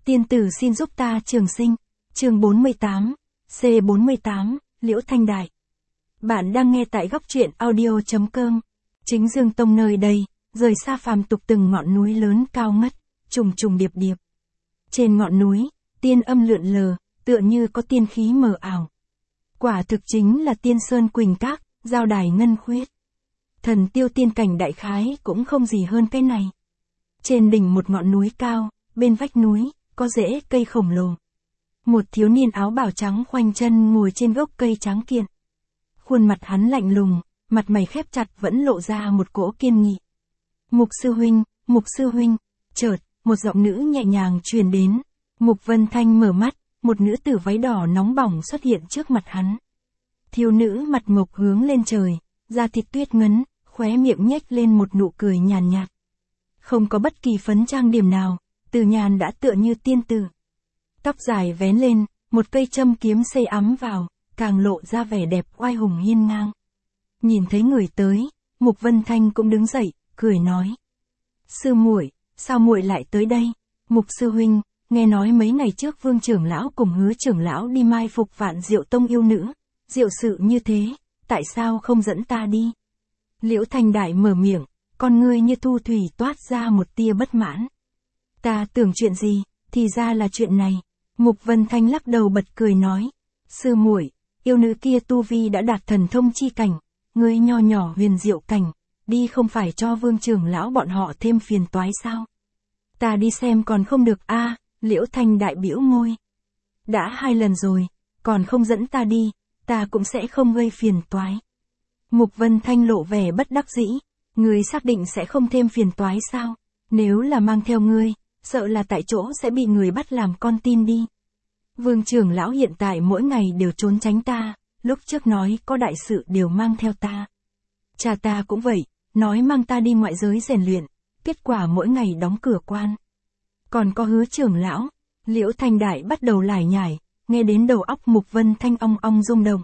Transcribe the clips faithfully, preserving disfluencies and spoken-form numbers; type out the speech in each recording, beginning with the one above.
Tiên tử xin giúp ta trường sinh. Chương bốn mươi tám, C bốn mươi tám, Liễu Thanh Đại. Bạn đang nghe tại góc truyện audio chấm com. Chính Dương Tông nơi đây, rời xa phàm tục từng ngọn núi lớn cao ngất, trùng trùng điệp điệp. Trên ngọn núi, tiên âm lượn lờ, tựa như có tiên khí mờ ảo. Quả thực chính là tiên sơn quỳnh các, giao đài ngân khuyết. Thần tiêu tiên cảnh đại khái cũng không gì hơn cái này. Trên đỉnh một ngọn núi cao, bên vách núi, có rễ cây khổng lồ. Một thiếu niên áo bào trắng khoanh chân ngồi trên gốc cây tráng kiện. Khuôn mặt hắn lạnh lùng, mặt mày khép chặt vẫn lộ ra một cỗ kiên nghị. Mục sư huynh, Mục sư huynh, chợt, một giọng nữ nhẹ nhàng truyền đến. Mục Vân Thanh mở mắt, một nữ tử váy đỏ nóng bỏng xuất hiện trước mặt hắn. Thiếu nữ mặt mộc hướng lên trời, da thịt tuyết ngấn, khóe miệng nhếch lên một nụ cười nhàn nhạt. Không có bất kỳ phấn trang điểm nào, Từ Nhàn đã tựa như tiên tử. Tóc dài vén lên, một cây châm kiếm xây ấm vào, càng lộ ra vẻ đẹp oai hùng hiên ngang. Nhìn thấy người tới, Mục Vân Thanh cũng đứng dậy, cười nói: "Sư muội, sao muội lại tới đây?" "Mục sư huynh, nghe nói mấy ngày trước Vương trưởng lão cùng Hứa trưởng lão đi mai phục Vạn Diệu Tông yêu nữ, diệu sự như thế, tại sao không dẫn ta đi?" Liễu Thanh Đại mở miệng, con ngươi như thu thủy toát ra một tia bất mãn. "Ta tưởng chuyện gì, thì ra là chuyện này." Mục Vân Thanh lắc đầu bật cười nói: "Sư muội, yêu nữ kia tu vi đã đạt thần thông chi cảnh, ngươi nho nhỏ huyền diệu cảnh, đi không phải cho Vương trưởng lão bọn họ thêm phiền toái sao?" "Ta đi xem còn không được a." À, Liễu Thanh Đại bĩu môi. "Đã hai lần rồi, còn không dẫn ta đi, ta cũng sẽ không gây phiền toái." Mục Vân Thanh lộ vẻ bất đắc dĩ, "Ngươi xác định sẽ không thêm phiền toái sao? Nếu là mang theo ngươi, sợ là tại chỗ sẽ bị người bắt làm con tin đi. Vương trưởng lão hiện tại mỗi ngày đều trốn tránh ta, lúc trước nói có đại sự đều mang theo ta. Cha ta cũng vậy, nói mang ta đi ngoại giới rèn luyện, kết quả mỗi ngày đóng cửa quan. Còn có Hứa trưởng lão." Liễu Thanh Đại bắt đầu lải nhải, nghe đến đầu óc Mục Vân Thanh ong ong rung động.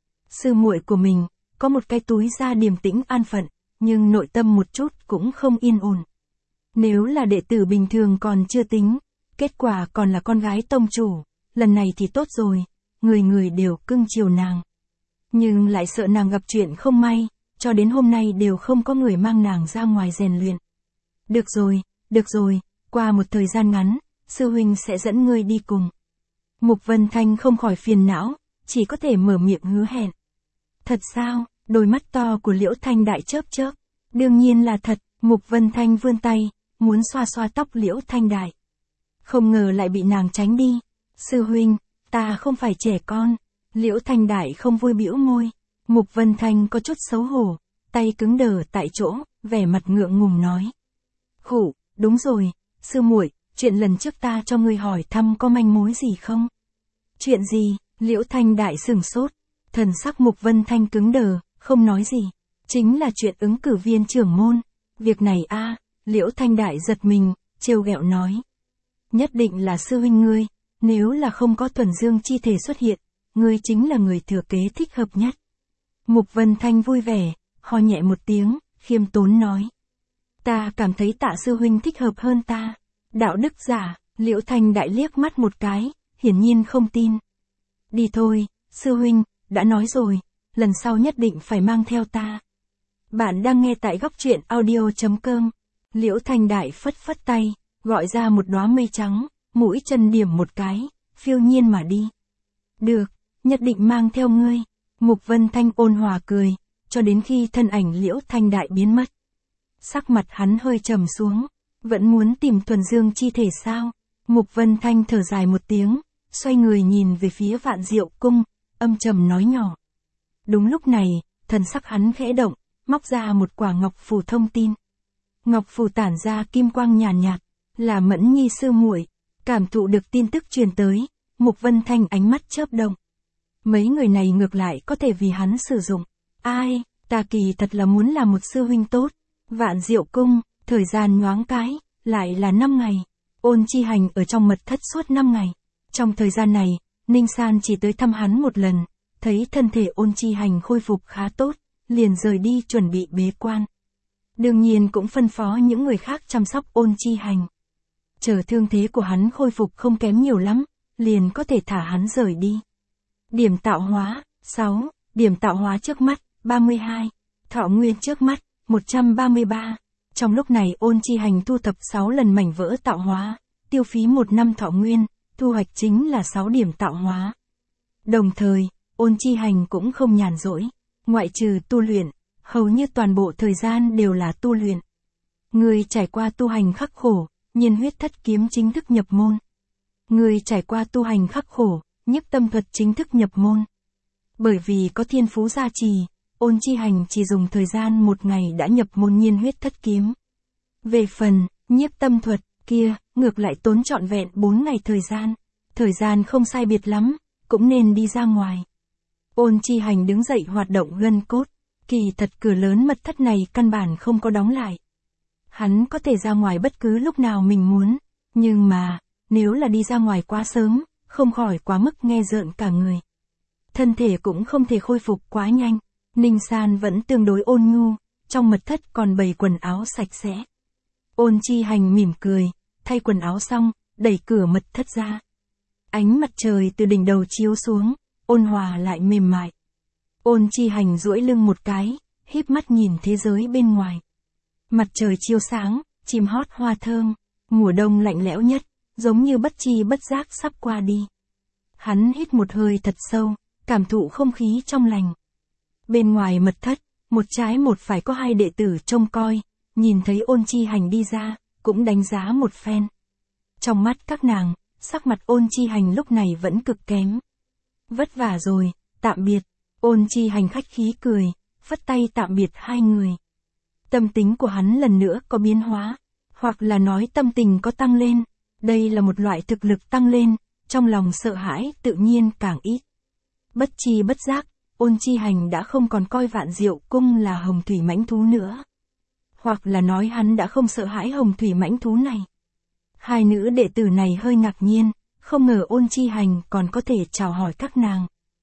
Sư muội của mình, có một cái túi da điềm tĩnh an phận, nhưng nội tâm một chút cũng không yên ổn. Nếu là đệ tử bình thường còn chưa tính, kết quả còn là con gái tông chủ, lần này thì tốt rồi, người người đều cưng chiều nàng. Nhưng lại sợ nàng gặp chuyện không may, cho đến hôm nay đều không có người mang nàng ra ngoài rèn luyện. "Được rồi, được rồi, qua một thời gian ngắn, sư huynh sẽ dẫn ngươi đi cùng." Mục Vân Thanh không khỏi phiền não, chỉ có thể mở miệng hứa hẹn. "Thật sao?" Đôi mắt to của Liễu Thanh Đại chớp chớp. "Đương nhiên là thật." Mục Vân Thanh vươn tay, muốn xoa xoa tóc Liễu Thanh Đại. Không ngờ lại bị nàng tránh đi. "Sư huynh, ta không phải trẻ con." Liễu Thanh Đại không vui bĩu môi. Mục Vân Thanh có chút xấu hổ, tay cứng đờ tại chỗ, vẻ mặt ngượng ngùng nói: "Khụ, đúng rồi, sư muội, chuyện lần trước ta cho ngươi hỏi thăm có manh mối gì không?" "Chuyện gì?" Liễu Thanh Đại sửng sốt, thần sắc Mục Vân Thanh cứng đờ, không nói gì. "Chính là chuyện ứng cử viên trưởng môn." "Việc này a." À, Liễu Thanh Đại giật mình, trêu ghẹo nói: "Nhất định là sư huynh ngươi, nếu là không có thuần dương chi thể xuất hiện, ngươi chính là người thừa kế thích hợp nhất." Mục Vân Thanh vui vẻ, ho nhẹ một tiếng, khiêm tốn nói: "Ta cảm thấy Tạ sư huynh thích hợp hơn ta." "Đạo đức giả." Liễu Thanh Đại liếc mắt một cái, hiển nhiên không tin. "Đi thôi, sư huynh, đã nói rồi, lần sau nhất định phải mang theo ta." Bạn đang nghe tại góc truyện audio chấm com. Liễu Thanh Đại phất phất tay, gọi ra một đóa mây trắng, mũi chân điểm một cái, phiêu nhiên mà đi. "Được, nhất định mang theo ngươi." Mục Vân Thanh ôn hòa cười, cho đến khi thân ảnh Liễu Thanh Đại biến mất. Sắc mặt hắn hơi trầm xuống, "Vẫn muốn tìm thuần dương chi thể sao?" Mục Vân Thanh thở dài một tiếng, xoay người nhìn về phía Vạn Diệu Cung, âm trầm nói nhỏ. Đúng lúc này, thần sắc hắn khẽ động, móc ra một quả ngọc phù thông tin. Ngọc phù tản ra kim quang nhàn nhạt, là Mẫn Nhi sư muội. Cảm thụ được tin tức truyền tới, Mục Vân Thanh ánh mắt chớp động. Mấy người này ngược lại có thể vì hắn sử dụng. Ai, ta kỳ thật là muốn là một sư huynh tốt. Vạn Diệu Cung, thời gian nhoáng cái, lại là năm ngày. Ôn Chi Hành ở trong mật thất suốt năm ngày. Trong thời gian này, Ninh San chỉ tới thăm hắn một lần, thấy thân thể Ôn Chi Hành khôi phục khá tốt, liền rời đi chuẩn bị bế quan. Đương nhiên cũng phân phó những người khác chăm sóc Ôn Chi Hành. chờ thương thế của hắn khôi phục không kém nhiều lắm, liền có thể thả hắn rời đi. Điểm tạo hóa, sáu, điểm tạo hóa trước mắt, ba mươi hai, thọ nguyên trước mắt, một trăm ba mươi ba. Trong lúc này Ôn Chi Hành thu thập sáu lần mảnh vỡ tạo hóa, tiêu phí một năm thọ nguyên, thu hoạch chính là sáu điểm tạo hóa. Đồng thời, Ôn Chi Hành cũng không nhàn rỗi, ngoại trừ tu luyện, hầu như toàn bộ thời gian đều là tu luyện. Người trải qua tu hành khắc khổ, Nhiên Huyết Thất Kiếm chính thức nhập môn. Người trải qua tu hành khắc khổ, Nhiếp Tâm Thuật chính thức nhập môn. Bởi vì có thiên phú gia trì, Ôn Chi Hành chỉ dùng thời gian một ngày đã nhập môn Nhiên Huyết Thất Kiếm. Về phần, Nhiếp Tâm Thuật, kia, ngược lại tốn trọn vẹn bốn ngày thời gian. Thời gian không sai biệt lắm, cũng nên đi ra ngoài. Ôn Chi Hành đứng dậy hoạt động gân cốt, kỳ thật cửa lớn mật thất này căn bản không có đóng lại. Hắn có thể ra ngoài bất cứ lúc nào mình muốn, nhưng mà, nếu là đi ra ngoài quá sớm, không khỏi quá mức nghe rợn cả người. Thân thể cũng không thể khôi phục quá nhanh, Ninh San vẫn tương đối ôn nhu, trong mật thất còn bày quần áo sạch sẽ. Ôn Chi Hành mỉm cười, thay quần áo xong, đẩy cửa mật thất ra. Ánh mặt trời từ đỉnh đầu chiếu xuống, ôn hòa lại mềm mại. Ôn Chi Hành duỗi lưng một cái, híp mắt nhìn thế giới bên ngoài. Mặt trời chiếu sáng, chim hót hoa thơm, mùa đông lạnh lẽo nhất, giống như bất chi bất giác sắp qua đi. Hắn hít một hơi thật sâu, cảm thụ không khí trong lành. Bên ngoài mật thất, một trái một phải có hai đệ tử trông coi, nhìn thấy Ôn Chi Hành đi ra, cũng đánh giá một phen. Trong mắt các nàng, sắc mặt Ôn Chi Hành lúc này vẫn cực kém. Vất vả rồi, tạm biệt. Ôn Chi Hành khách khí cười, phất tay tạm biệt hai người. Tâm tính của hắn lần nữa có biến hóa, hoặc là nói tâm tình có tăng lên. Đây là một loại thực lực tăng lên, trong lòng sợ hãi tự nhiên càng ít. Bất chi bất giác, Ôn Chi Hành đã không còn coi Vạn Diệu Cung là hồng thủy mãnh thú nữa. Hoặc là nói hắn đã không sợ hãi hồng thủy mãnh thú này. Hai nữ đệ tử này hơi ngạc nhiên, không ngờ Ôn Chi Hành còn có thể chào hỏi các nàng.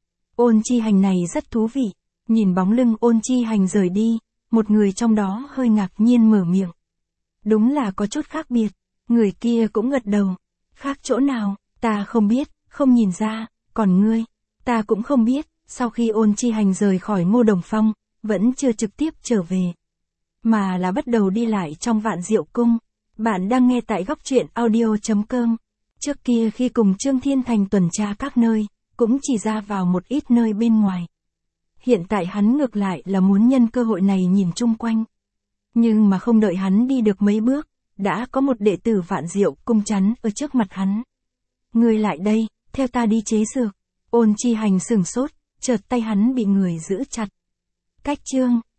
Ôn Chi Hành này rất thú vị, nhìn bóng lưng Ôn Chi Hành rời đi, một người trong đó hơi ngạc nhiên mở miệng. Đúng là có chút khác biệt, người kia cũng gật đầu. Khác chỗ nào, ta không biết, không nhìn ra, còn ngươi, ta cũng không biết. Sau khi Ôn Chi Hành rời khỏi Ngô Đồng Phong, vẫn chưa trực tiếp trở về, mà là bắt đầu đi lại trong Vạn Diệu Cung. Bạn đang nghe tại góc truyện audio chấm com. Trước kia khi cùng Trương Thiên Thành tuần tra các nơi, cũng chỉ ra vào một ít nơi bên ngoài. Hiện tại hắn ngược lại là muốn nhân cơ hội này nhìn chung quanh. Nhưng mà không đợi hắn đi được mấy bước, đã có một đệ tử Vạn Diệu Cung chắn ở trước mặt hắn. Ngươi lại đây, theo ta đi chế dược. Ôn Chi Hành sửng sốt, chợt tay hắn bị người giữ chặt. Cách chương